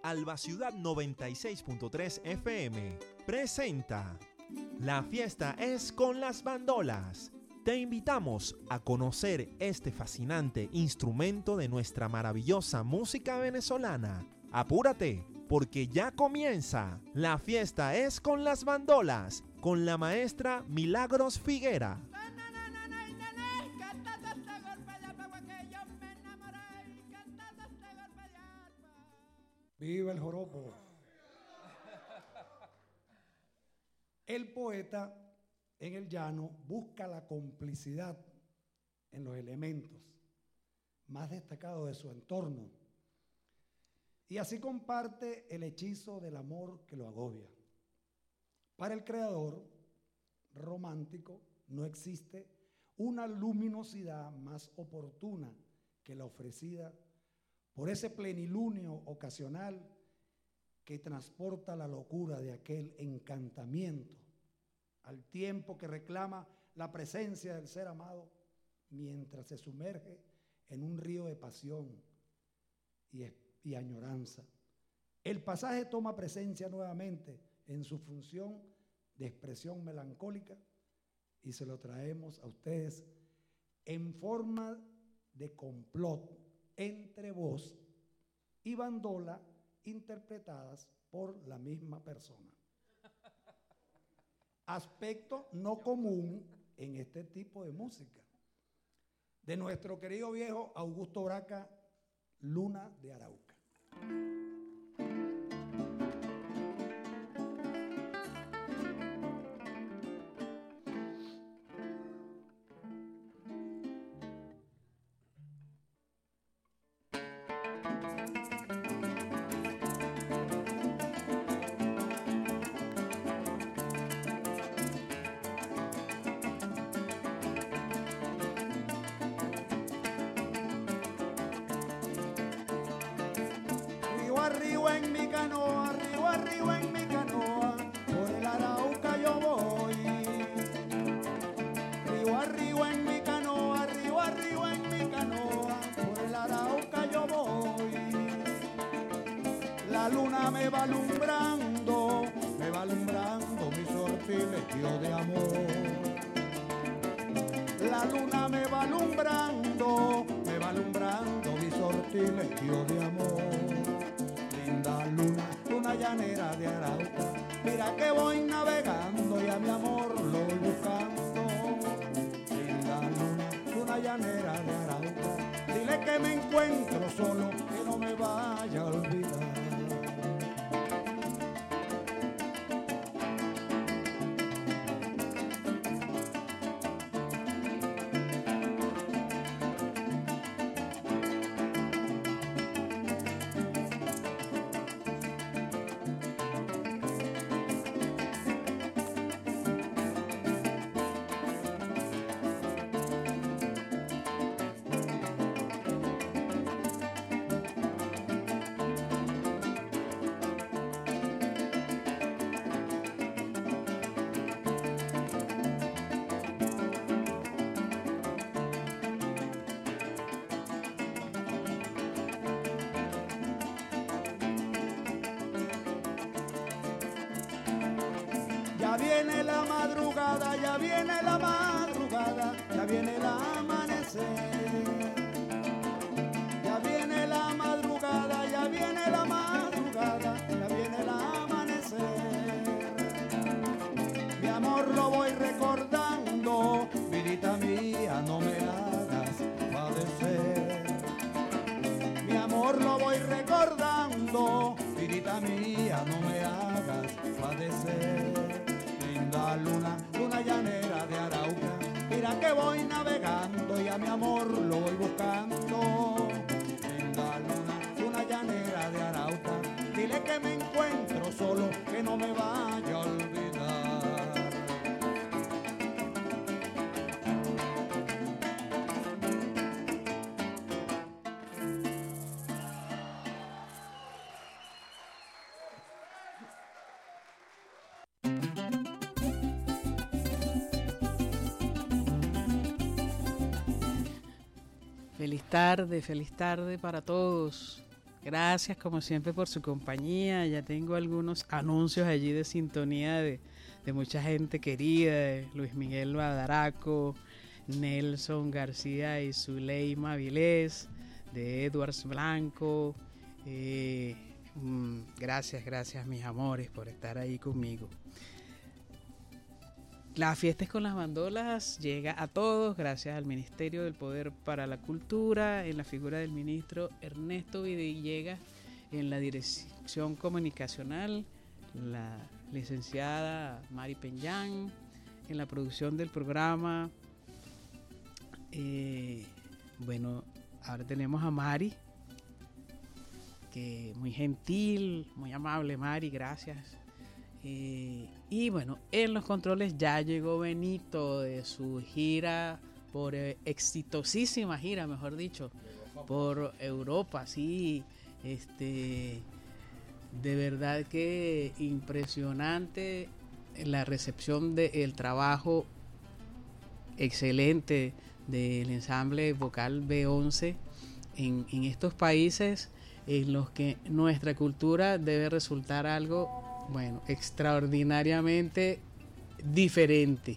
Alba Ciudad 96.3 FM presenta La fiesta es con las bandolas. Te invitamos a conocer este fascinante instrumento de nuestra maravillosa música venezolana. Apúrate, porque ya comienza La fiesta es con las bandolas, con la maestra Milagros Figuera. ¡Viva el joropo! El poeta en el llano busca la complicidad en los elementos más destacados de su entorno y así comparte el hechizo del amor que lo agobia. Para el creador romántico no existe una luminosidad más oportuna que la ofrecida por ese plenilunio ocasional que transporta la locura de aquel encantamiento al tiempo que reclama la presencia del ser amado mientras se sumerge en un río de pasión y añoranza. El pasaje toma presencia nuevamente en su función de expresión melancólica y se lo traemos a ustedes en forma de complot entre voz y bandola interpretadas por la misma persona. Aspecto no común en este tipo de música. De nuestro querido viejo Augusto Braca, Luna de Arauca. Arriba en mi canoa, arriba en mi canoa, por el Arauca yo voy. Arriba en mi canoa, arriba en mi canoa, por el Arauca yo voy. La luna me va alumbrando mi sortilegio de amor. La luna me va alumbrando mi sortilegio de amor. Linda luna, luna llanera de Arauca, mira que voy navegando y a mi amor lo voy buscando. Linda luna, luna llanera de Arauca, dile que me encuentro solo, que no me vaya a olvidar. Ya viene la madrugada, ya viene la madrugada, ya viene el amanecer. Ya viene la madrugada, ya viene la madrugada, ya viene el amanecer. Mi amor lo voy recordando, vidita mía, no me hagas padecer. Mi amor lo voy recordando, vidita mía, no me hagas padecer. Linda luna, luna llanera de Arauca, mira que voy navegando y a mi amor lo voy buscando. Linda luna, luna llanera de Arauca, dile que me encuentro solo, que no me vaya a olvidar. Feliz tarde para todos. Gracias como siempre por su compañía. Ya tengo algunos anuncios allí de sintonía de mucha gente querida, de Luis Miguel Badaraco, Nelson García y Zuleima Vilés, de Edwards Blanco. Gracias mis amores por estar ahí conmigo. La Fiesta es con las Bandolas llega a todos gracias al Ministerio del Poder para la Cultura, en la figura del ministro Ernesto Villegas, en la dirección comunicacional, la licenciada Mari Peñán, en la producción del programa. Bueno, ahora tenemos a Mari, que muy gentil, muy amable. Mari, gracias. Y bueno, en los controles ya llegó Benito de su gira, por exitosísima gira, mejor dicho, por Europa, sí. De verdad que impresionante la recepción del trabajo excelente del ensamble vocal B11 en estos países en los que nuestra cultura debe resultar algo, bueno, extraordinariamente diferente.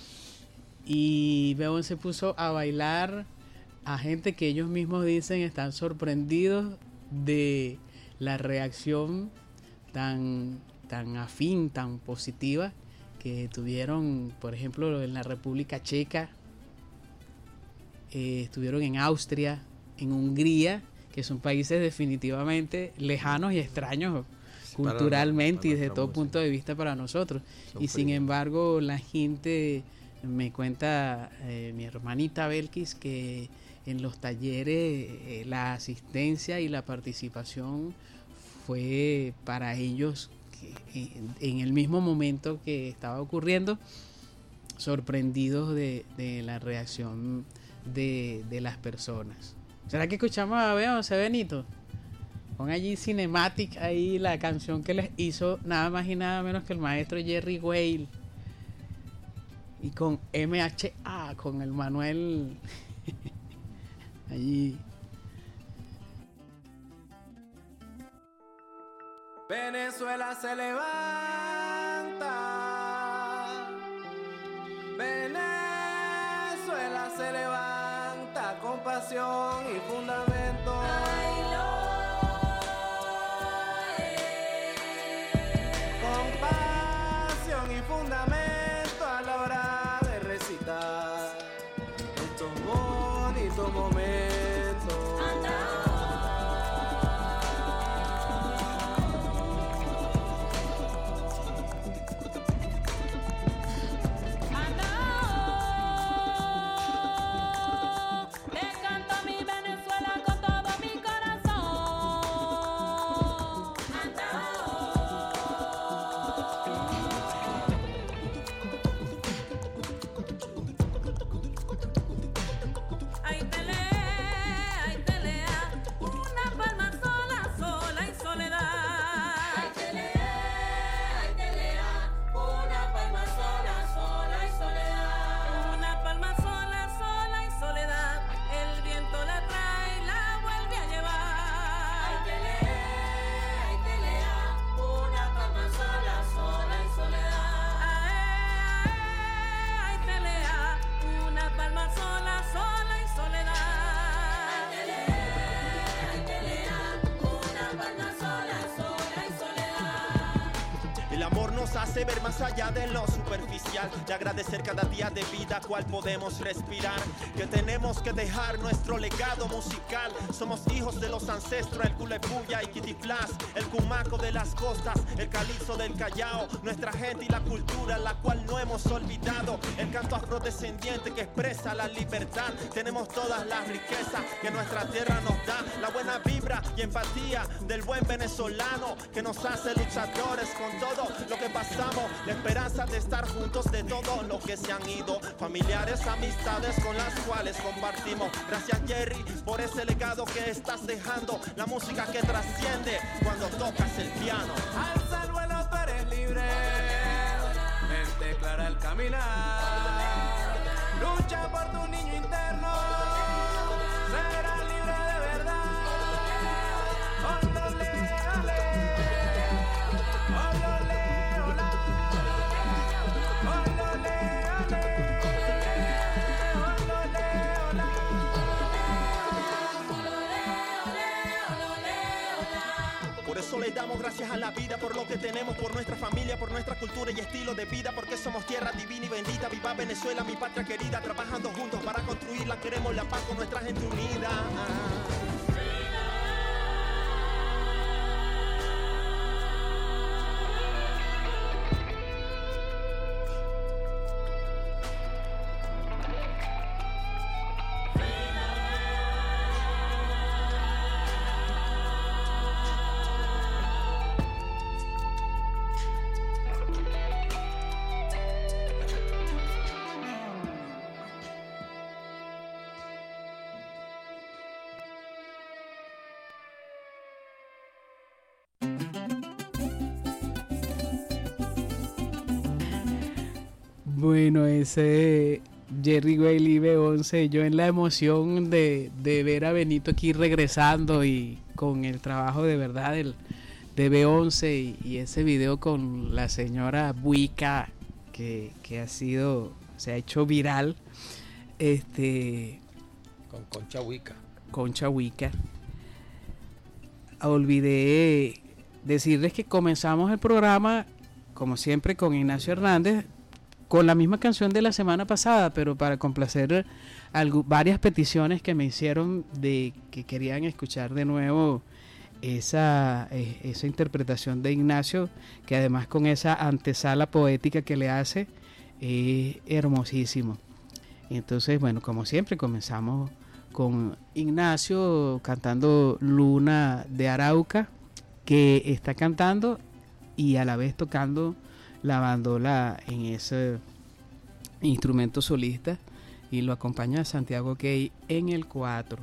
Y B11 se puso a bailar a gente que ellos mismos dicen están sorprendidos de la reacción tan afín, tan positiva que tuvieron, por ejemplo, en la República Checa, estuvieron en Austria, en Hungría, que son países definitivamente lejanos y extraños culturalmente y desde todo punto de vista para nosotros. Y sin embargo, la gente, me cuenta mi hermanita Belkis, que en los talleres la asistencia y la participación fue para ellos en el mismo momento que estaba ocurriendo, sorprendidos de la reacción de las personas. ¿Será que escuchamos a Beyoncé, Benito? Pon allí Cinematic, ahí la canción que les hizo nada más y nada menos que el maestro Jerry Weil, y con MHA, con el Manuel allí. Venezuela se levanta, Venezuela se levanta con pasión y fundamento. Con pasión y fundamento a la hora de recitar estos bonitos momentos. Hace ver más allá de lo superficial, de agradecer cada día de vida cual podemos respirar, que tenemos que dejar nuestro legado musical. Somos hijos de los ancestros, el Culepuya y Kitiplas, el Cumaco de las costas, el Calipso del Callao, nuestra gente y la cultura la cual no hemos olvidado, el canto afrodescendiente que expresa la libertad. Tenemos todas las riquezas que nuestra tierra nos da, la buena vibra y empatía del buen venezolano que nos hace luchadores con todo lo que pasamos, la esperanza de estar juntos de todos los que se han ido, familiares, amistades con las cuales compartimos. Gracias Jerry por ese legado que estás dejando, la música que trasciende cuando tocas el piano. Alza el vuelo, tú eres libre, mente clara al caminar, lucha por tu niño interno, serás libre de verdad. Por eso le damos gracias a la vida, por lo que tenemos, por nuestra familia, por nuestra cultura y estilo de vida, porque somos tierra divina y bendita. Viva Venezuela, mi patria querida, trabajando juntos para construirla. Queremos la paz con nuestra gente unida. Bueno, ese Jerry Whaley B11, yo en la emoción de ver a Benito aquí regresando y con el trabajo de verdad de B11 y ese video con la señora Buica que se ha hecho viral, con Concha Huica. Concha Huica. Olvidé decirles que comenzamos el programa, como siempre, con Ignacio Hernández, con la misma canción de la semana pasada, pero para complacer varias peticiones que me hicieron de que querían escuchar de nuevo esa interpretación de Ignacio, que además con esa antesala poética que le hace, hermosísimo. Entonces, bueno, como siempre, comenzamos con Ignacio cantando Luna de Arauca, que está cantando y a la vez tocando la bandola en ese instrumento solista, y lo acompaña Santiago Key en el 4.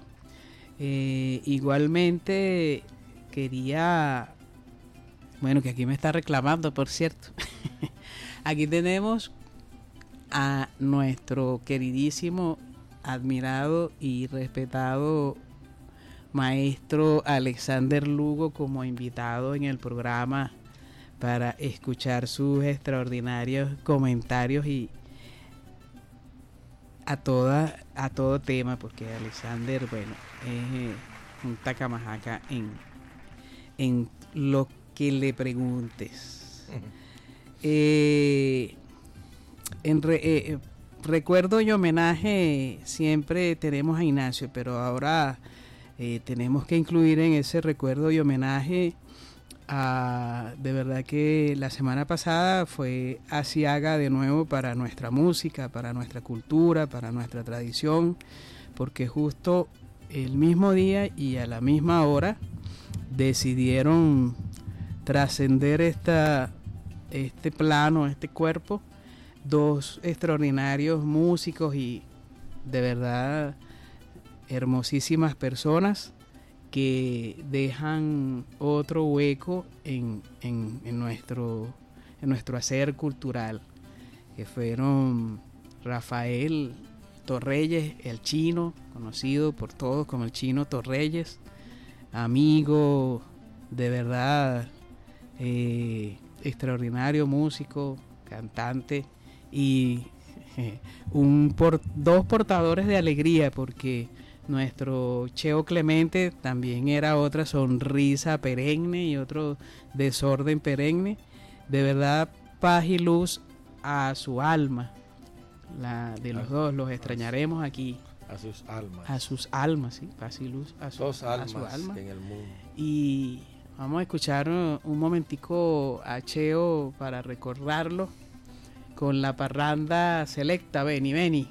Igualmente quería, bueno, que aquí me está reclamando, por cierto. Aquí tenemos a nuestro queridísimo, admirado y respetado maestro Alexander Lugo como invitado en el programa para escuchar sus extraordinarios comentarios y a todo tema, porque Alexander, bueno, es un tacamajaca en lo que le preguntes. Recuerdo y homenaje siempre tenemos a Ignacio, pero ahora tenemos que incluir en ese recuerdo y homenaje de verdad que la semana pasada fue aciaga de nuevo para nuestra música, para nuestra cultura, para nuestra tradición, porque justo el mismo día y a la misma hora decidieron trascender este plano, este cuerpo, dos extraordinarios músicos y de verdad hermosísimas personas que dejan otro hueco en nuestro hacer cultural, que fueron Rafael Torreyes, el Chino, conocido por todos como el Chino Torreyes, amigo, de verdad, extraordinario músico, cantante y dos portadores de alegría, porque nuestro Cheo Clemente también era otra sonrisa perenne y otro desorden perenne. De verdad, paz y luz a su alma. De los dos, los extrañaremos aquí. A sus almas. A sus almas, sí, paz y luz a su alma en el mundo. Y vamos a escuchar un momentico a Cheo para recordarlo con la parranda selecta. Benito,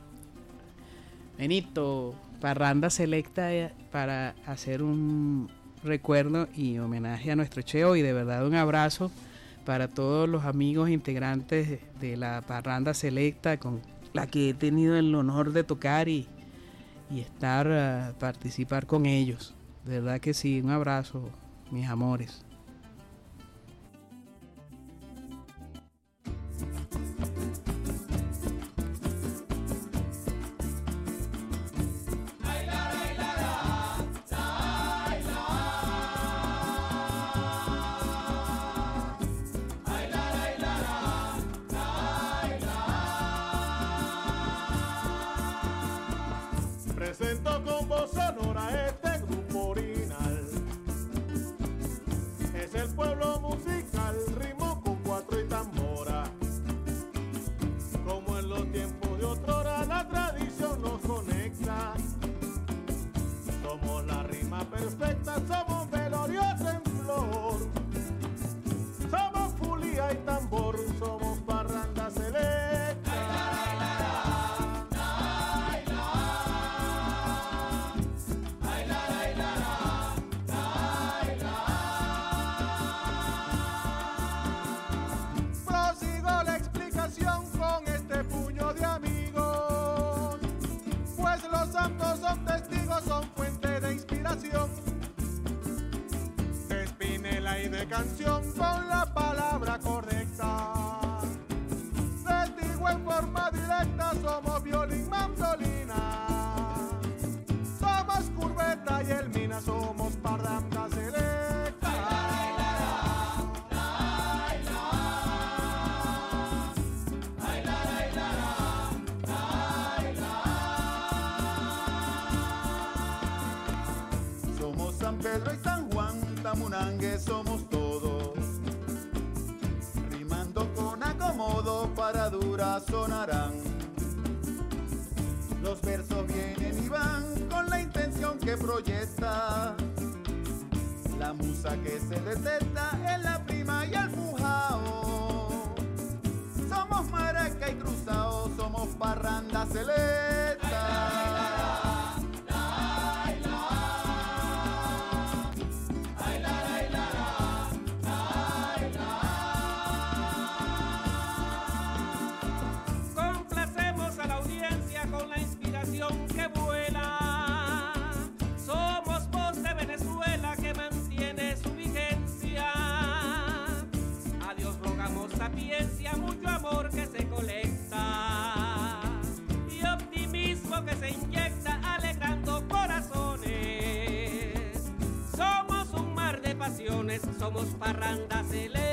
parranda selecta para hacer un recuerdo y homenaje a nuestro Cheo, y de verdad un abrazo para todos los amigos integrantes de la parranda selecta con la que he tenido el honor de tocar y participar con ellos. De verdad que sí, un abrazo, mis amores. Presento con voz sonora este grupo orinal. de canción con la palabra correcta. Les digo en forma directa, somos violín, mandolina. Somos curveta y el mina, somos parranda selecta. Somos San Pedro y San Juan, Tamunangue somos todos. Rimando con acomodo, para dura sonarán. Los versos vienen y van con la intención que proyecta. La musa que se detecta en la prima y el fujao. Somos maraca y cruzao, somos parranda selecta. Complacemos a la audiencia con la inspiración que vuela. Somos voz de Venezuela que mantiene su vigencia. A Dios rogamos sapiencia, mucho amor que se colecta y optimismo que se inyecta alegrando corazones. Somos un mar de pasiones, somos parranda selecta.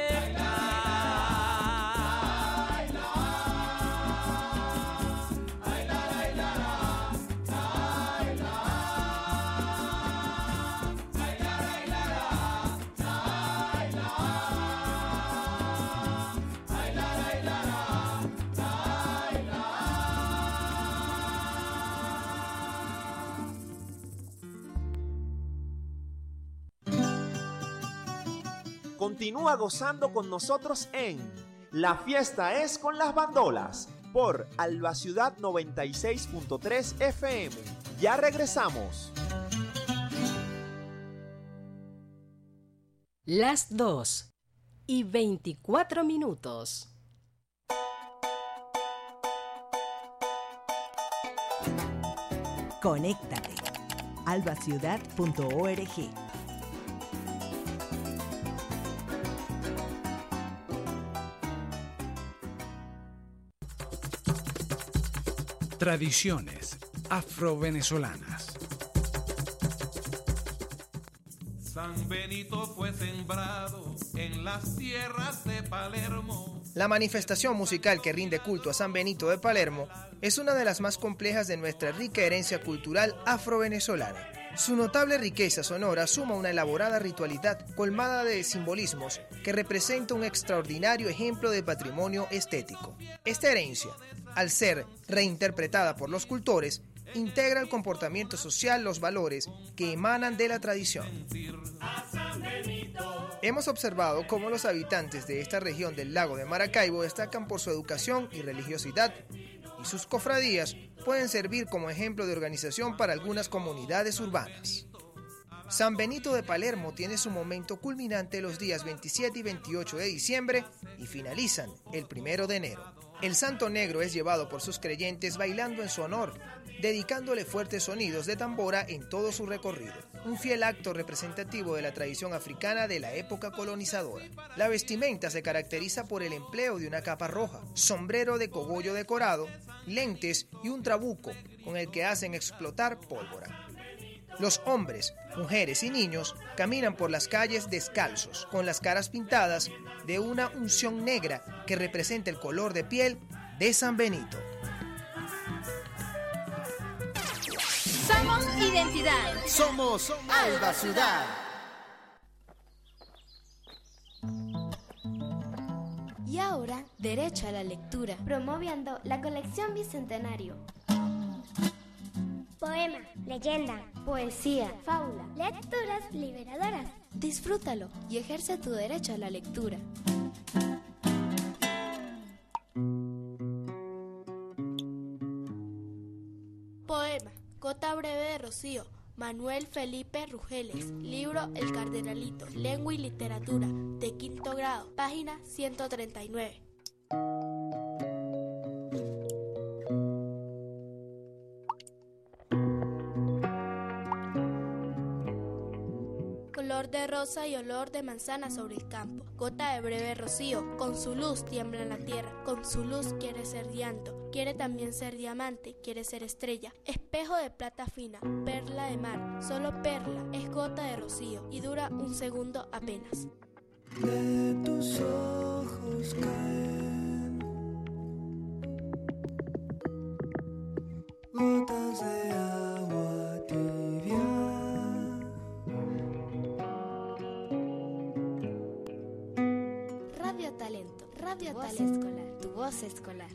Continúa gozando con nosotros en La Fiesta es con las Bandolas por Alba Ciudad 96.3 FM. Ya regresamos. Las 2:24. Conéctate. albaciudad.org. Tradiciones afrovenezolanas. San Benito fue sembrado en las tierras de Palermo. La manifestación musical que rinde culto a San Benito de Palermo es una de las más complejas de nuestra rica herencia cultural afrovenezolana. Su notable riqueza sonora suma una elaborada ritualidad colmada de simbolismos que representa un extraordinario ejemplo de patrimonio estético. Esta herencia, al ser reinterpretada por los cultores, integra el comportamiento social, los valores que emanan de la tradición. Hemos observado cómo los habitantes de esta región del lago de Maracaibo destacan por su educación y religiosidad, y sus cofradías pueden servir como ejemplo de organización para algunas comunidades urbanas. San Benito de Palermo tiene su momento culminante los días 27 y 28 de diciembre y finalizan el 1 de enero. El Santo Negro es llevado por sus creyentes bailando en su honor, dedicándole fuertes sonidos de tambora en todo su recorrido, un fiel acto representativo de la tradición africana de la época colonizadora. La vestimenta se caracteriza por el empleo de una capa roja, sombrero de cogollo decorado, lentes y un trabuco con el que hacen explotar pólvora. Los hombres, mujeres y niños caminan por las calles descalzos, con las caras pintadas de una unción negra que representa el color de piel de San Benito. Somos identidad. Somos Alba Ciudad. Y ahora, derecho a la lectura. Promoviendo la colección Bicentenario. Poema, leyenda, poesía, fábula, lecturas liberadoras. Disfrútalo y ejerce tu derecho a la lectura. Poema, Gota breve de Rocío, Manuel Felipe Rugeles. Libro El Cardenalito, Lengua y Literatura, de 5º grado, página 139. Color de de rosa y olor de manzana sobre el campo. Gota de breve rocío, con su luz tiembla en la tierra, con su luz quiere ser llanto, quiere también ser diamante, quiere ser estrella, espejo de plata fina, perla de mar, solo perla, es gota de rocío y dura un segundo apenas. De tus ojos caen gotas de agua tibia. Radio Talento, Radio Talento Escolar, tu voz escolar.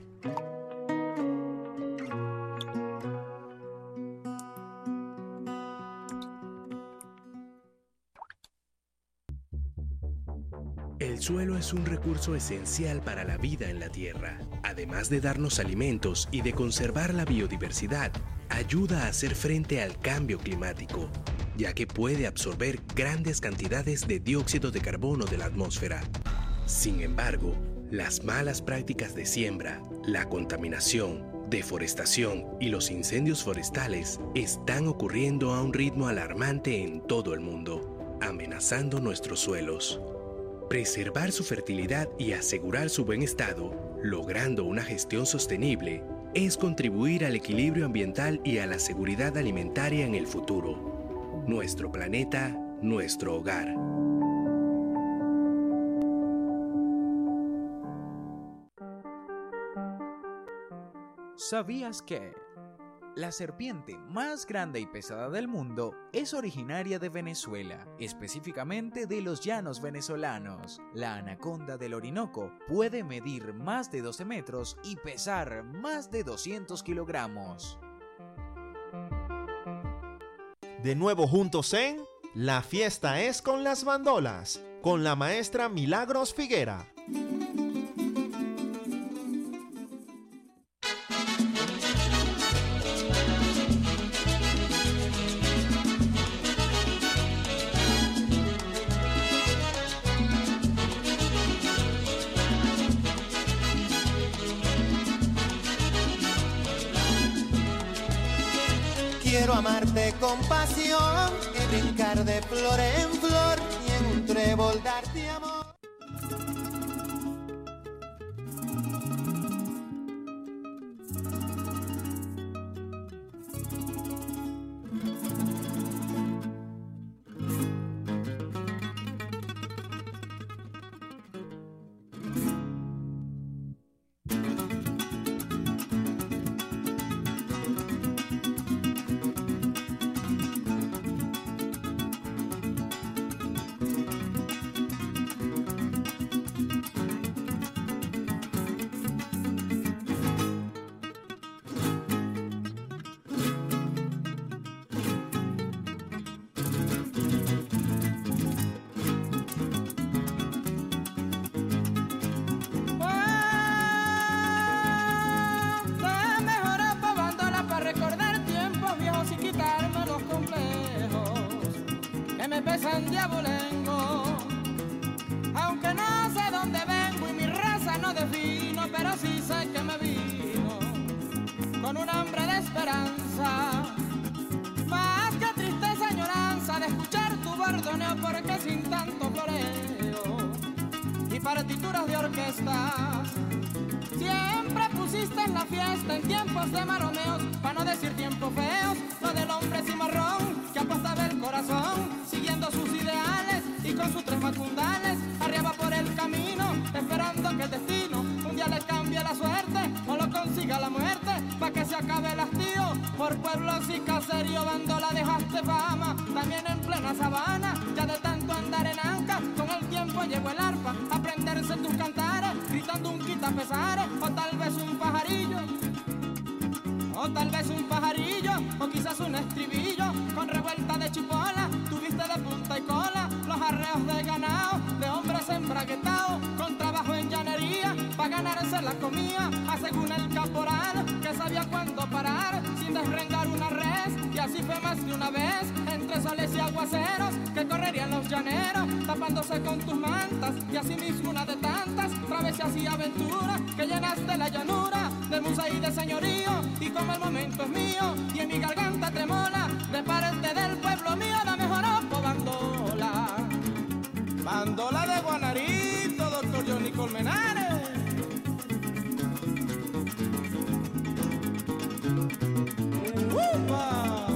El suelo es un recurso esencial para la vida en la Tierra. Además de darnos alimentos y de conservar la biodiversidad, ayuda a hacer frente al cambio climático, ya que puede absorber grandes cantidades de dióxido de carbono de la atmósfera. Sin embargo, las malas prácticas de siembra, la contaminación, deforestación y los incendios forestales están ocurriendo a un ritmo alarmante en todo el mundo, amenazando nuestros suelos. Preservar su fertilidad y asegurar su buen estado, logrando una gestión sostenible, es contribuir al equilibrio ambiental y a la seguridad alimentaria en el futuro. Nuestro planeta, nuestro hogar. ¿Sabías que la serpiente más grande y pesada del mundo es originaria de Venezuela, específicamente de los llanos venezolanos? La anaconda del Orinoco puede medir más de 12 metros y pesar más de 200 kilogramos. De nuevo juntos en La Fiesta es con las Bandolas, con la maestra Milagros Figuera. Quiero amarte con pasión y brincar de flor en flor y en un trébol darte amor. De abolengo, aunque no sé dónde vengo y mi raza no defino, pero sí sé que me vino con un hambre de esperanza, más que tristeza, añoranza de escuchar tu bordoneo, porque sin tanto floreo y partituras de orquesta siempre pusiste en la fiesta en tiempos de maromeos, para no decir tiempos feos, lo del hombre cimarrón que apostaba el corazón siguiendo sus ideales y con sus tres macundales arriba por el camino, esperando que el destino un día le cambie la suerte o lo consiga la muerte, pa' que se acabe el hastío. Por pueblos y caserío Bandola dejaste fama, también en plena sabana, ya de tanto andar en anca, con el tiempo llegó el arpa, aprenderse tus cantares, gritando un quitapesares, o tal vez un pajarillo, o tal vez un pajarillo, o quizás un estribillo, con revuelta de chipola, tuviste de punta y cola, los arreos de ganado, de hombres embraguetados, con trabajo en llanería, pa' ganarse la comida, según el caporal, que sabía cuándo parar, sin desrengar una res, y así fue más de una vez, entre soles y aguaceros, que correrían los llaneros, tapándose con tus mantas, y así mismo una de tantas, travesías y aventuras, que llenaste la llanura, de musa y de señorío, y como el momento es mío, y en mi garganta tremola, de parte del pueblo mío, la mejor Bandola. Bandola de Guanarito, doctor Johnny Colmenares. ¡Upa!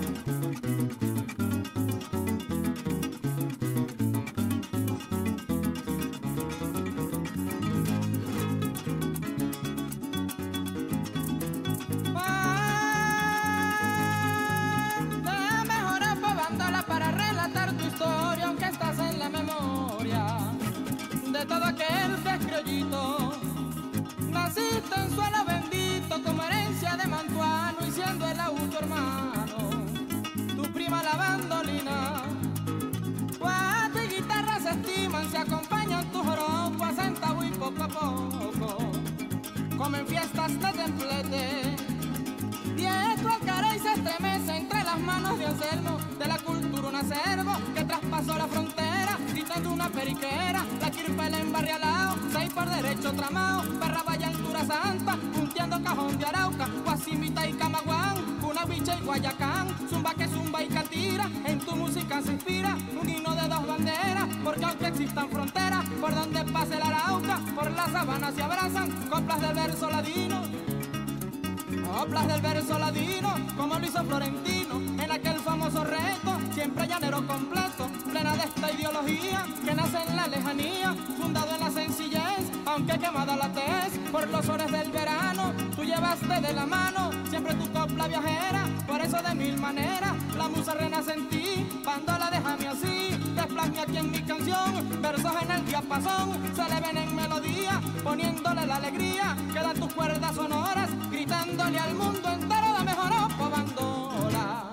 De todo aquel que es criollito, naciste en suelo bendito como herencia de Mantuano y siendo el auto hermano, tu prima la bandolina, cuatro y guitarras se estiman, se acompañan tus joropos a centavo y poco a poco, como en fiestas de templete, diestro al cara y se estremece entre las manos de Anselmo, de la cultura un acervo que traspasó la frontera, gritando una periquera, la quirpela en barrialao, seis por derecho tramao, perra vaya altura santa, punteando cajón de Arauca, Guasimita y Camaguán, una bicha y Guayacán, zumba que zumba y catira, en tu música se inspira, un himno de dos banderas, porque aunque existan fronteras, por donde pase la Arauca, por la sabana se abrazan, coplas del verso ladino. Coplas del verso ladino, como lo hizo Florentino, en aquel famoso reto, siempre llanero completo, plena de esta ideología, que nace en la lejanía, fundado en la sencillez, aunque quemada la tez, por los soles del verano, tú llevaste de la mano, siempre tu copla viajera, por eso de mil maneras, la musa renace en ti, bandola déjame así, desplasme aquí en mi canción, versos en el diapasón, se le ven en melodía, poniéndole la alegría, que dan tus cuerdas sonoras, gritándole al mundo entero dame joropo bandola.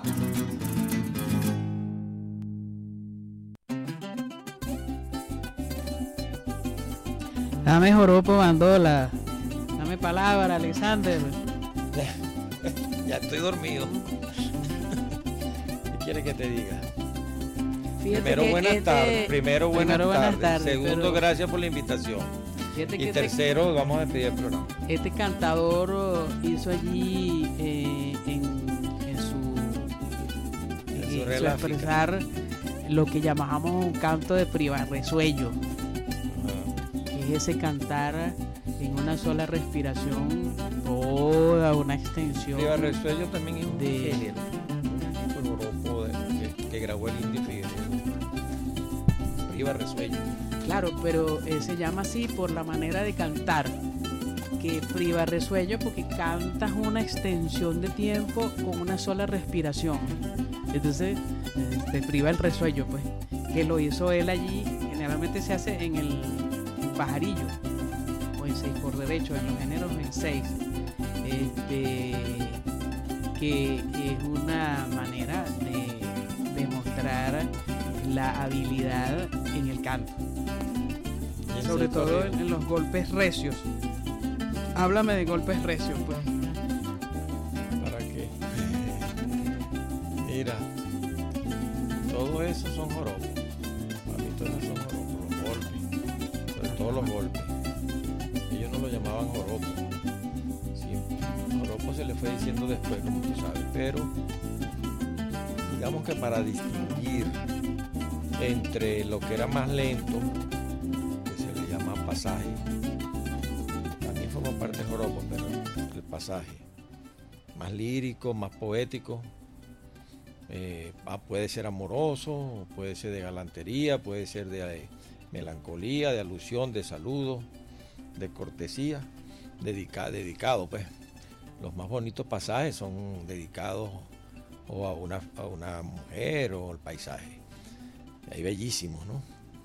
Dame joropo bandola. Dame palabra, Alexander. Ya estoy dormido. ¿Qué quieres que te diga? Fíjate Primero, que buenas tardes. Primero, buenas tardes. Segundo, pero gracias por la invitación. Y tercero, vamos a despedir el programa. Este cantador hizo allí en su expresar lo que llamamos un canto de privarresuello, que es ese cantar en una sola respiración toda una extensión. Privarresuello también es un género, un grupo que grabó el Indio Figueroa. Privarresuello. Claro, pero se llama así por la manera de cantar, que privarresuello porque cantas una extensión de tiempo con una sola respiración. Entonces te priva el resuello, pues, que lo hizo él allí. Generalmente se hace en el pajarillo o en 6 por derecho, en los géneros en 6, que es una manera de demostrar la habilidad en el canto, sobre todo en los golpes recios. Háblame de golpes recios, pues. ¿Para qué? Mira, todo eso son joropos. Para mí todo eso son joropos, los golpes, sobre todo los golpes. Ellos no lo llamaban joropos. Sí, joropo se le fue diciendo después, como tú sabes, pero digamos que para distinguir entre lo que era más lento, que se le llama pasaje, también forma parte del joropo, pero el pasaje más lírico, más poético, puede ser amoroso, puede ser de galantería, puede ser de melancolía, de alusión, de saludo, de cortesía, dedicado, pues. Los más bonitos pasajes son dedicados o a una mujer o al paisaje. Hay bellísimos, ¿no?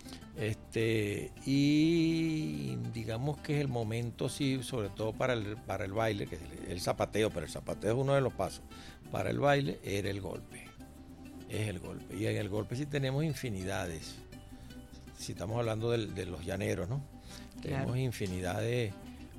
Y digamos que es el momento, sí, sobre todo para el baile, que es el zapateo, pero el zapateo es uno de los pasos. Para el baile era el golpe, es el golpe. Y en el golpe sí tenemos infinidades. Si estamos hablando de los llaneros, ¿no? Tenemos claro, infinidades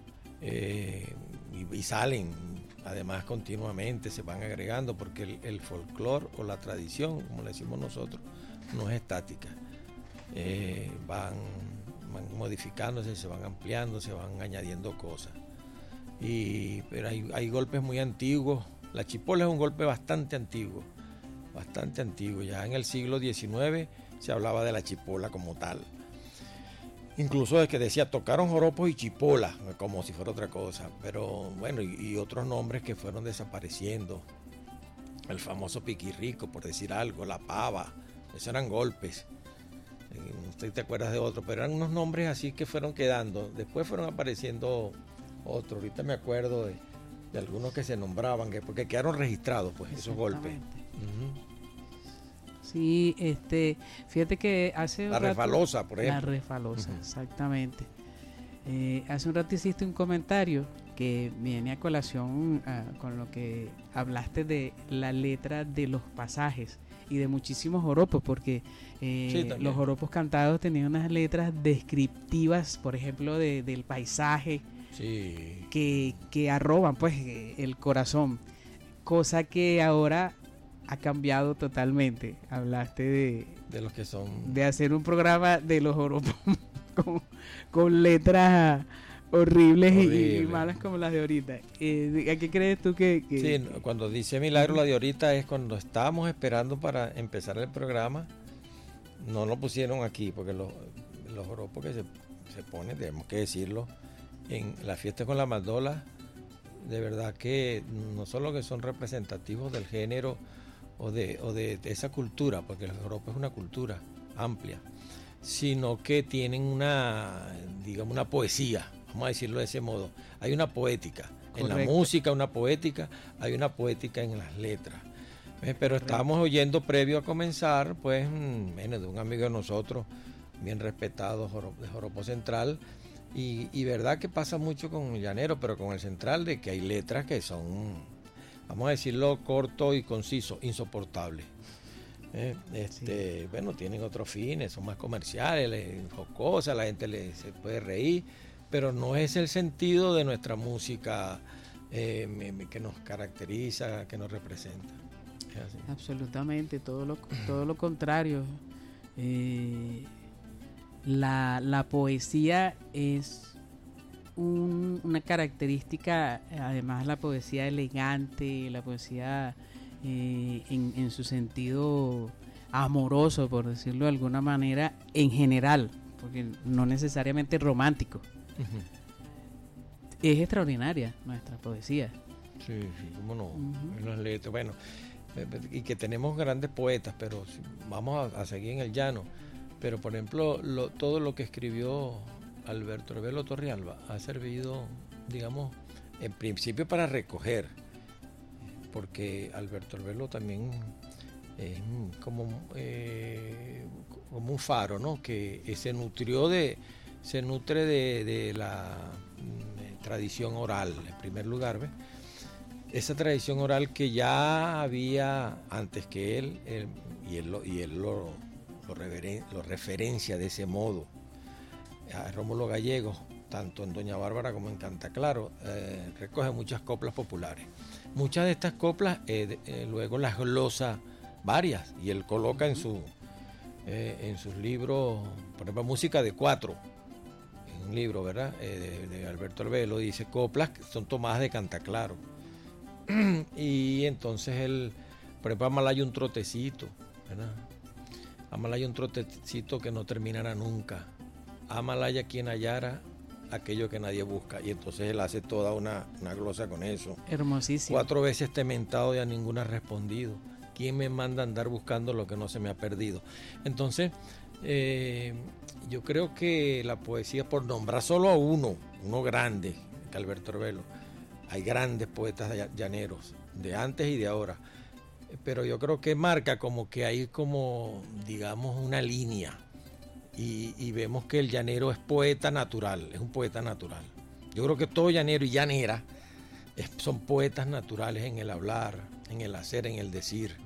y salen, además continuamente se van agregando, porque el folclore o la tradición, como le decimos nosotros, no es estática, van modificándose, se van ampliando, se van añadiendo cosas. Pero hay golpes muy antiguos. La chipola es un golpe bastante antiguo, ya en el siglo XIX se hablaba de la chipola como tal. Incluso es que decía, tocaron joropos y chipola, como si fuera otra cosa. Pero bueno, y otros nombres que fueron desapareciendo. El famoso piquirrico, por decir algo, la pava, esos eran golpes. No sé si te acuerdas de otros, pero eran unos nombres así que fueron quedando. Después fueron apareciendo otros. Ahorita me acuerdo de algunos que se nombraban, porque quedaron registrados, pues, esos golpes. Sí, fíjate que hace la refalosa, por ejemplo. La refalosa, exactamente. Hace un rato hiciste un comentario que viene a colación con lo que hablaste de la letra de los pasajes y de muchísimos joropos, porque los joropos cantados tenían unas letras descriptivas, por ejemplo, del paisaje, sí, que arroban pues el corazón, cosa que ahora ha cambiado totalmente. Hablaste de los que son, de hacer un programa de los joropos con letras horribles y malas como las de ahorita. ¿A qué crees tú que...? Sí, cuando dice milagro, la de ahorita es cuando estábamos esperando para empezar el programa. No lo pusieron aquí, porque los joropos que se ponen, tenemos que decirlo, en la fiesta con la mandola, de verdad que no solo que son representativos del género o de esa cultura, porque el joropo es una cultura amplia, sino que tienen una poesía, vamos a decirlo de ese modo. Hay una poética. Correcto. En la música, una poética, hay una poética en las letras. Pero estábamos oyendo previo a comenzar, pues, de un amigo de nosotros, bien respetado, de Joropo Central, y verdad que pasa mucho con el llanero, pero con el central, de que hay letras que son, vamos a decirlo corto y conciso, insoportables. Bueno, tienen otros fines, son más comerciales, jocosas, la gente se puede reír, pero no es el sentido de nuestra música que nos caracteriza, que nos representa. Absolutamente, todo lo contrario. La poesía es una característica, además la poesía elegante, la poesía en su sentido amoroso, por decirlo de alguna manera, en general, porque no necesariamente romántico. Uh-huh. Es extraordinaria nuestra poesía. Sí, cómo no. En las letras, bueno, y que tenemos grandes poetas, pero vamos a seguir en el llano. Pero por ejemplo, todo lo que escribió Alberto Herbelo Torrealba ha servido, digamos, en principio para recoger, porque Alberto Herbelo también es como un faro, ¿no? Que se nutre de la tradición oral, en primer lugar, ¿ves? Esa tradición oral que ya había antes que él lo referencia de ese modo. A Rómulo Gallegos, tanto en Doña Bárbara como en Cantaclaro, recoge muchas coplas populares. Muchas de estas coplas luego las glosa varias, y él coloca en sus libros, por ejemplo, Música de Cuatro, en un libro, ¿verdad? De Alberto Herbelo, dice coplas que son tomadas de Cantaclaro. Y entonces él, por ejemplo, Amalaya un trotecito, ¿verdad? Amalaya un trotecito que no terminará nunca. Amalaya quien hallara aquello que nadie busca. Y entonces él hace toda una glosa con eso. Hermosísimo. 4 veces te he mentado y a ninguna has respondido. ¿Quién me manda a andar buscando lo que no se me ha perdido? Entonces, yo creo que la poesía, por nombrar solo a uno grande, que Alberto Herbelo, hay grandes poetas llaneros, de antes y de ahora, pero yo creo que marca como que hay como, digamos, una línea, y vemos que el llanero es poeta natural, es un poeta natural. Yo creo que todo llanero y llanera son poetas naturales en el hablar, en el hacer, en el decir.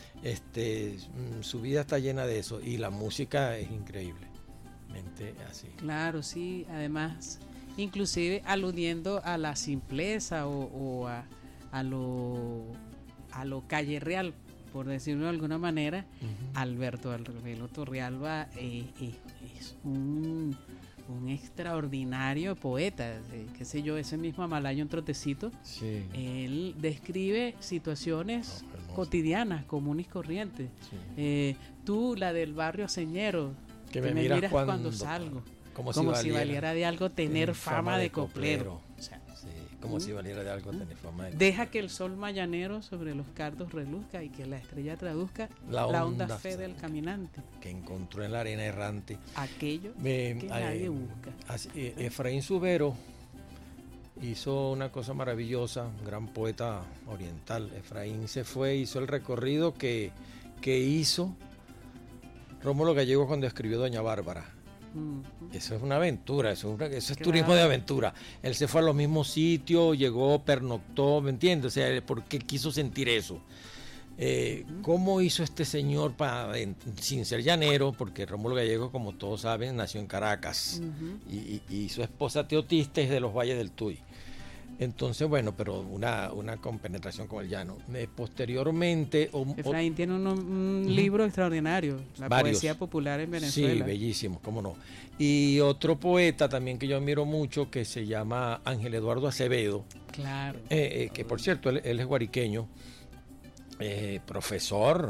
Su vida está llena de eso, y la música es increíblemente así. Claro, sí, además, inclusive aludiendo a la simpleza o a lo calle real, por decirlo de alguna manera. Uh-huh. Alberto Herbelo Torrealba es un un extraordinario poeta, qué sé yo, ese mismo Amalayo Un Trotecito, sí. Él describe situaciones cotidianas, comunes y corrientes. Sí. Tú, la del barrio señero, que me miras cuando salgo, como si valiera de algo tener fama de coplero. O sea, como si valiera de algo tener fama de coplero. Deja que el sol mañanero sobre los cardos reluzca y que la estrella traduzca la honda fe del caminante que encontró en la arena errante aquello que nadie busca. Efraín Subero hizo una cosa maravillosa, un gran poeta oriental. Efraín se fue, hizo el recorrido que hizo Rómulo Gallego cuando escribió Doña Bárbara. Eso es una aventura, eso es turismo de aventura. Él se fue a los mismos sitios, llegó, pernoctó, ¿me entiendes? O sea, ¿por qué quiso sentir eso? ¿Cómo hizo este señor sin ser llanero? Porque Rómulo Gallego, como todos saben, nació en Caracas y su esposa Teotista es de los Valles del Tuy. Entonces, bueno, pero una compenetración con el llano. Posteriormente... Efraín tiene un libro extraordinario, la poesía popular en Venezuela. Sí, bellísimo, cómo no. Y otro poeta también que yo admiro mucho, que se llama Ángel Eduardo Acevedo. Claro. Que por cierto, él es guariqueño, profesor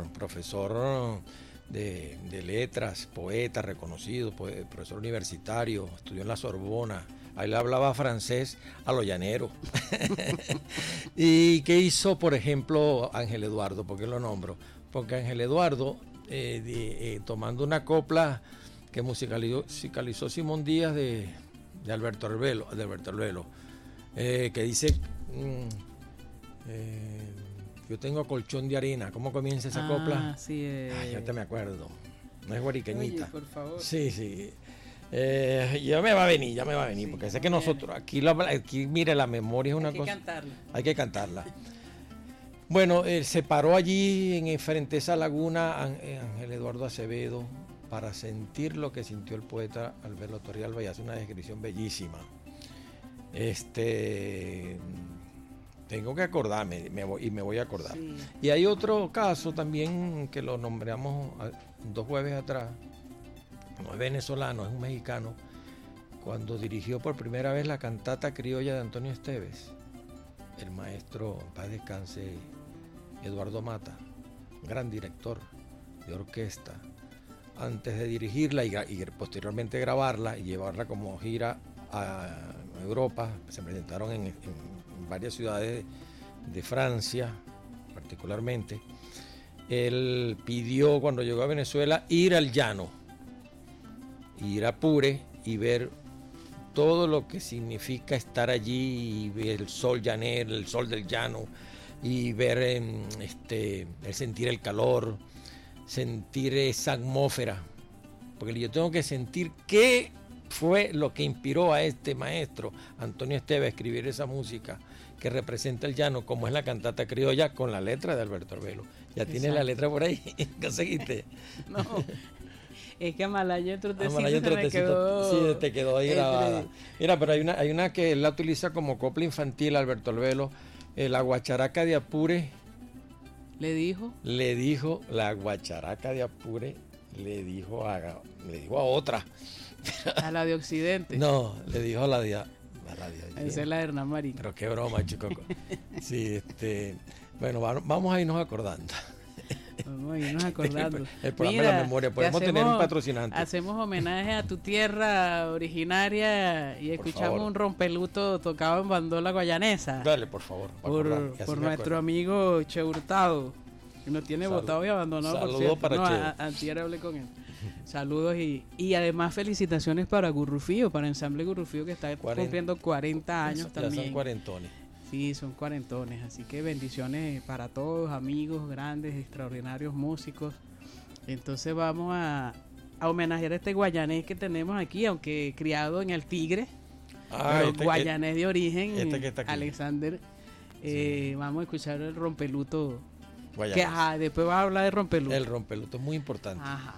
de letras, poeta reconocido, profesor universitario, estudió en la Sorbona. Ahí le hablaba francés a los llaneros. ¿Y qué hizo, por ejemplo, Ángel Eduardo? ¿Por qué lo nombro? Porque Ángel Eduardo, tomando una copla que musicalizó Simón Díaz de Alberto Arbelo, que dice, yo tengo colchón de arena. ¿Cómo comienza esa copla? Sí, ya te me acuerdo. No es guariqueñita. Oye, por favor. Sí. Ya me va a venir, sí, porque sé que nosotros, aquí mire, la memoria es una cosa. Hay que cantarla. Bueno, se paró allí frente a esa laguna Ángel Eduardo Acevedo para sentir lo que sintió el poeta Alberto Torrialba y hace una descripción bellísima. Tengo que acordarme, me voy a acordar. Sí. Y hay otro caso también que lo nombramos 2 jueves atrás. No es venezolano, es un mexicano, cuando dirigió por primera vez la cantata criolla de Antonio Esteves, el maestro, en paz descanse, Eduardo Mata, gran director de orquesta. Antes de dirigirla y posteriormente grabarla y llevarla como gira a Europa, se presentaron en varias ciudades de Francia, particularmente. Él pidió, cuando llegó a Venezuela, ir al llano, ir a Apure y ver todo lo que significa estar allí y ver el sol llanero, el sol del llano, y ver el sentir el calor, sentir esa atmósfera, porque yo tengo que sentir qué fue lo que inspiró a este maestro Antonio Esteves a escribir esa música que representa el llano, como es la cantata criolla con la letra de Alberto Arbelo. Ya tiene la letra por ahí, ¿conseguiste? No. Es que Amalayo Un Trotecito sí, te quedó ahí grabada. Mira, pero hay una que él la utiliza como copla infantil, Alberto Arbelo, la guacharaca de Apure. ¿Le dijo? La guacharaca de Apure, le dijo a otra. ¿A la de Occidente? No, le dijo a la de esa es la de Hernán Marín. Pero qué broma, chico. Sí, bueno, vamos a irnos acordando. Vamos a irnos acordando. El programa de la memoria, podemos tener un patrocinante. Hacemos homenaje a tu tierra originaria y escuchamos un rompeluto tocado en bandola guayanesa. Dale, por favor. Por nuestro amigo Che Hurtado, que nos tiene votado y abandonado. Saludos para Che. Antier hablé con él. Saludos y además felicitaciones para Gurrufío, para Ensamble Gurrufío, que está cumpliendo 40 años también. Ya son cuarentones. Sí, son cuarentones, así que bendiciones para todos, amigos grandes, extraordinarios músicos. Entonces vamos a homenajear a este guayanés que tenemos aquí, aunque criado en el Tigre, pero guayanés de origen, que está aquí. Alexander. Sí. Vamos a escuchar el rompeluto. Guayanés. Que, después vas a hablar de rompeluto. El rompeluto es muy importante. Ajá.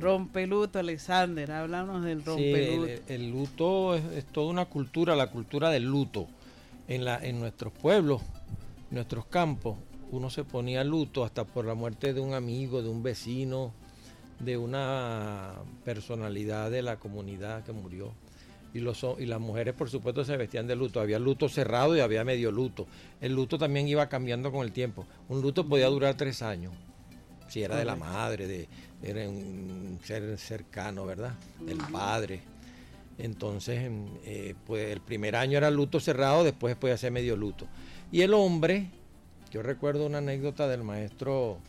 Rompeluto, Alexander, háblanos del rompeluto. Sí, el luto es toda una cultura, la cultura del luto. En nuestros pueblos, nuestros campos, uno se ponía luto hasta por la muerte de un amigo, de un vecino, de una personalidad de la comunidad que murió. Y las mujeres, por supuesto, se vestían de luto. Había luto cerrado y había medio luto. El luto también iba cambiando con el tiempo. Un luto podía durar 3 años. Si era de la madre, era un ser cercano, ¿verdad? Del padre. Entonces, pues el primer año era luto cerrado, después podía ser medio luto. Y el hombre, yo recuerdo una anécdota del maestro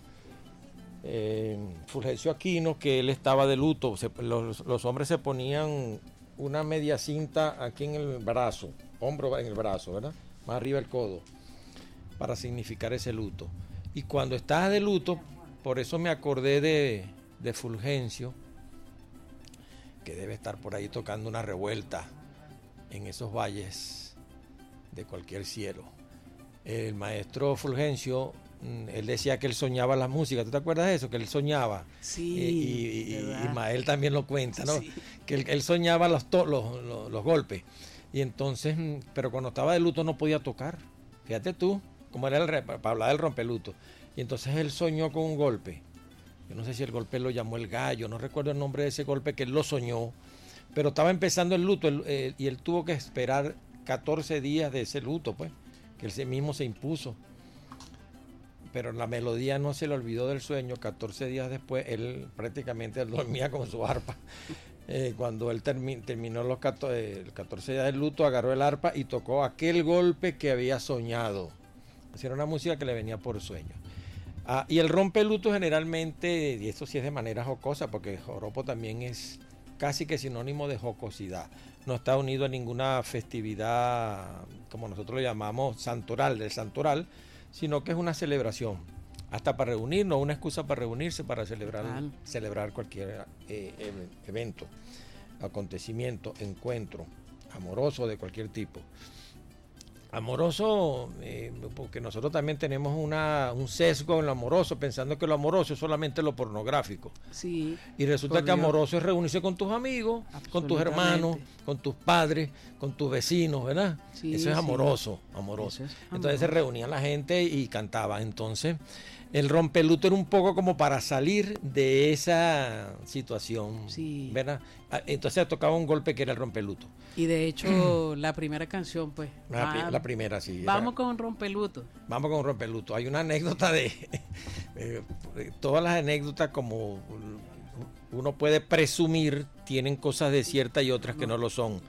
Fulgencio Aquino, que él estaba de luto. Los hombres se ponían una media cinta aquí en el brazo, hombro en el brazo, ¿verdad? Más arriba el codo, para significar ese luto. Y cuando estás de luto, por eso me acordé de Fulgencio, que debe estar por ahí tocando una revuelta en esos valles de cualquier cielo. El maestro Fulgencio, él decía que él soñaba la música. ¿Tú te acuerdas de eso? Que él soñaba. Sí. Y Mael también lo cuenta, ¿no? Sí. Que él soñaba los golpes. Y entonces, pero cuando estaba de luto no podía tocar. Fíjate tú, cómo era para hablar del rompeluto. Y entonces él soñó con un golpe. Yo no sé si el golpe lo llamó el gallo, no recuerdo el nombre de ese golpe, que él lo soñó. Pero estaba empezando el luto y él tuvo que esperar 14 días de ese luto, pues, que él mismo se impuso. Pero la melodía no se le olvidó del sueño. 14 días después, él prácticamente dormía con su arpa. Cuando él terminó los 14 días del luto, agarró el arpa y tocó aquel golpe que había soñado. Era una música que le venía por sueño. Y el rompeluto generalmente, y esto sí es de manera jocosa, porque joropo también es casi que sinónimo de jocosidad. No está unido a ninguna festividad, como nosotros lo llamamos, santoral, del santoral, sino que es una celebración, hasta para reunirnos, una excusa para reunirse, para celebrar cualquier evento, acontecimiento, encuentro amoroso de cualquier tipo. Amoroso, porque nosotros también tenemos un sesgo en lo amoroso, pensando que lo amoroso es solamente lo pornográfico. Sí. Y resulta que amoroso es reunirse con tus amigos, con tus hermanos, con tus padres, con tus vecinos, ¿verdad? Sí, eso es amoroso, amoroso. Eso es amoroso. Entonces se reunían la gente y cantaban. Entonces, el rompeluto era un poco como para salir de esa situación, ¿verdad? Entonces tocaba un golpe que era el rompeluto. Y de hecho, la primera canción, pues. La primera, sí. Vamos con rompeluto. Vamos con rompeluto. Hay una anécdota todas las anécdotas, como uno puede presumir, tienen cosas de cierta y otras que no lo son.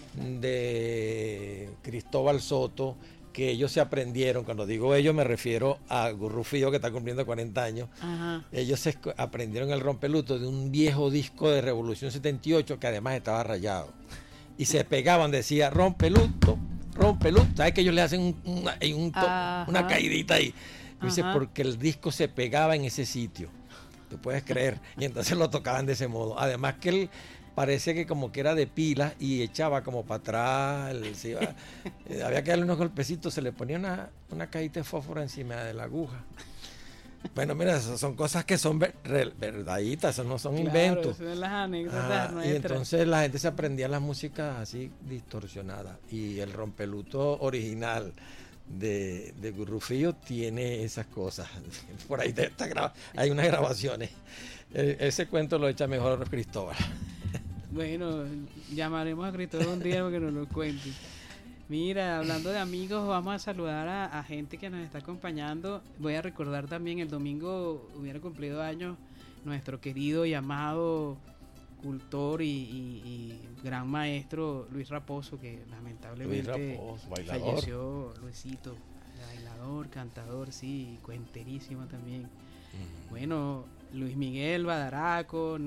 De Cristóbal Soto, que ellos se aprendieron, cuando digo ellos me refiero a Gurrufío, que está cumpliendo 40 años. Ajá. Ellos se aprendieron el rompeluto de un viejo disco de Revolución 78 que además estaba rayado. Y se pegaban, decía rompeluto, rompeluto. ¿Sabes que ellos le hacen una caidita ahí? Dice, porque el disco se pegaba en ese sitio. ¿Tú puedes creer? Y entonces lo tocaban de ese modo. Además que él parece que como que era de pila y echaba como para atrás, había que darle unos golpecitos, se le ponía una cajita de fósforo encima de la aguja. Bueno, mira, esas son cosas que son verdaditas, eso no son inventos. Son las anécdotas nuestras. Y entonces la gente se aprendía las músicas así distorsionadas. Y el rompeluto original de Gurrufío tiene esas cosas. Por ahí hay unas grabaciones. Ese cuento lo echa mejor Cristóbal. Bueno, llamaremos a Cristóbal un día para que nos lo cuente. Mira, hablando de amigos, vamos a saludar a gente que nos está acompañando. Voy a recordar también, el domingo hubiera cumplido años nuestro querido y amado cultor y gran maestro Luis Raposo, que lamentablemente falleció. Luisito, bailador, cantador, sí, cuenterísimo también. Bueno, Luis Miguel Badaraco,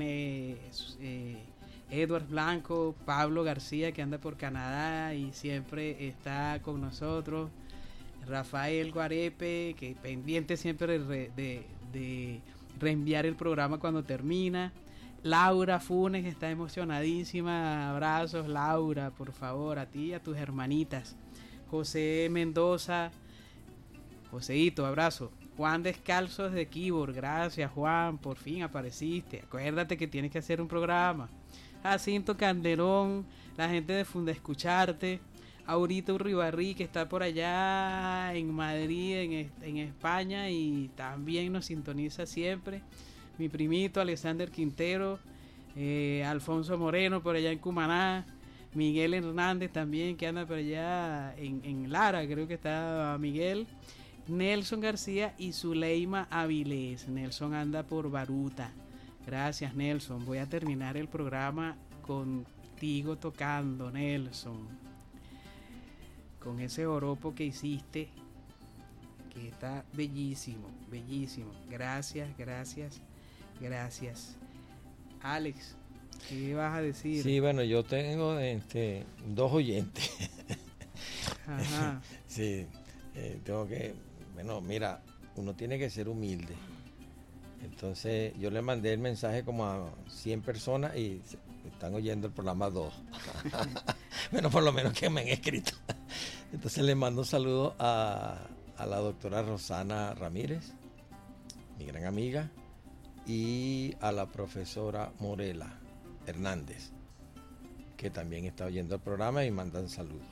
Edward Blanco, Pablo García, que anda por Canadá y siempre está con nosotros, Rafael Guarepe, que pendiente siempre de reenviar el programa cuando termina, Laura Funes, que está emocionadísima, abrazos Laura, por favor, a ti y a tus hermanitas, José Mendoza, Joseito, abrazo, Juan Descalzos de Keyboard, gracias Juan, por fin apareciste. Acuérdate que tienes que hacer un programa. Jacinto Calderón, la gente de Funda Escucharte. Aurita Urribarri, que está por allá en Madrid, en España, y también nos sintoniza siempre. Mi primito Alexander Quintero, Alfonso Moreno por allá en Cumaná, Miguel Hernández también, que anda por allá en Lara, creo que está Miguel, Nelson García y Zuleima Avilés. Nelson anda por Baruta. Gracias, Nelson. Voy a terminar el programa contigo tocando, Nelson, con ese joropo que hiciste, que está bellísimo, bellísimo. Gracias, gracias, gracias. Alex, ¿qué vas a decir? Sí, bueno, yo tengo 2 oyentes. Ajá. Sí, tengo que, bueno, mira, uno tiene que ser humilde. Entonces yo le mandé el mensaje como a 100 personas y están oyendo el programa 2. Bueno, por lo menos que me han escrito. Entonces le mando un saludo a la doctora Rosana Ramírez, mi gran amiga, y a la profesora Morela Hernández, que también está oyendo el programa y mandan saludos.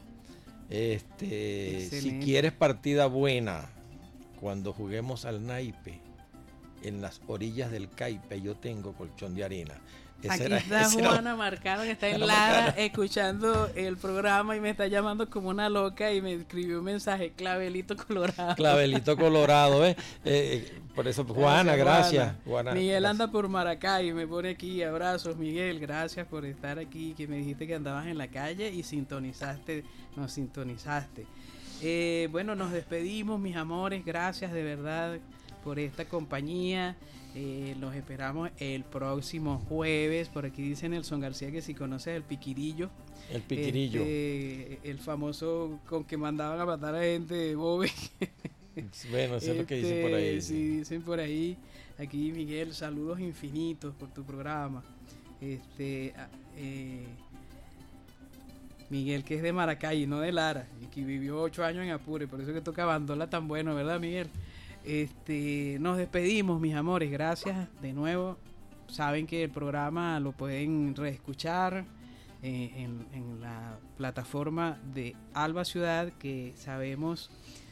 Si quieres partida buena, cuando juguemos al naipe, en las orillas del Caipe, yo tengo colchón de arena. Aquí está Juana Marcano, que está en Lara escuchando el programa y me está llamando como una loca y me escribió un mensaje, clavelito colorado. Clavelito colorado, por eso, Juana, gracias. Juana, Miguel gracias. anda por Maracay y me pone aquí, abrazos, Miguel, gracias por estar aquí, que me dijiste que andabas en la calle y nos sintonizaste. Bueno, nos despedimos, mis amores, gracias de verdad por esta compañía. Los esperamos el próximo jueves. Por aquí dice Nelson García que si conoces el piquirillo. El piquirillo. El famoso con que mandaban a matar a gente de Bobe. Bueno, eso es lo que dicen por ahí. Sí, dicen por ahí. Aquí Miguel, saludos infinitos por tu programa. Miguel, que es de Maracay, no de Lara, y que vivió 8 años en Apure, por eso que toca bandola tan bueno, ¿verdad, Miguel? Nos despedimos, mis amores, gracias de nuevo. Saben que el programa lo pueden reescuchar en la plataforma de Alba Ciudad, que sabemos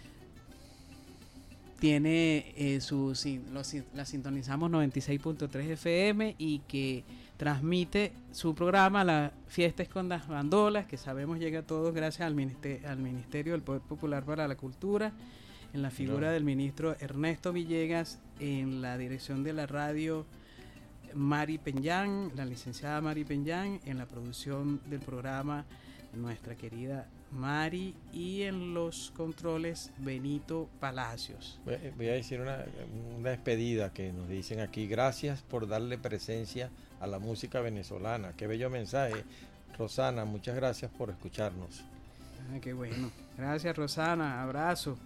tiene la sintonizamos 96.3 FM y que transmite su programa La Fiesta es con las Bandolas, que sabemos llega a todos gracias al Ministerio del Poder Popular para la Cultura, en la figura del ministro Ernesto Villegas, en la dirección de la radio Mari Peñán, la licenciada Mari Peñán, en la producción del programa nuestra querida Mari, y en los controles Benito Palacios. Voy a decir una despedida que nos dicen aquí: gracias por darle presencia a la música venezolana. Qué bello mensaje, Rosana, muchas gracias por escucharnos. Qué bueno, gracias Rosana, abrazos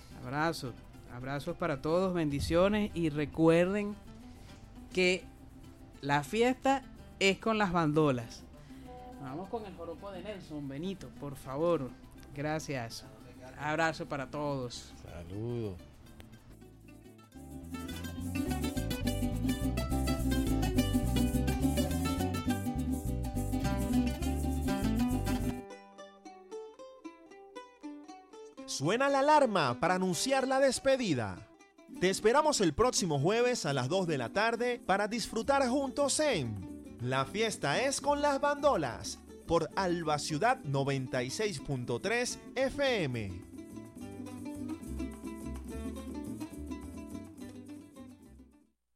para todos, bendiciones, y recuerden que la fiesta es con las bandolas. Vamos con el joropo de Nelson, Benito, por favor. Gracias. Abrazo para todos. Saludos. Suena la alarma para anunciar la despedida. Te esperamos el próximo jueves a las 2 de la tarde para disfrutar juntos en La Fiesta es con las Bandolas por Alba Ciudad 96.3 FM.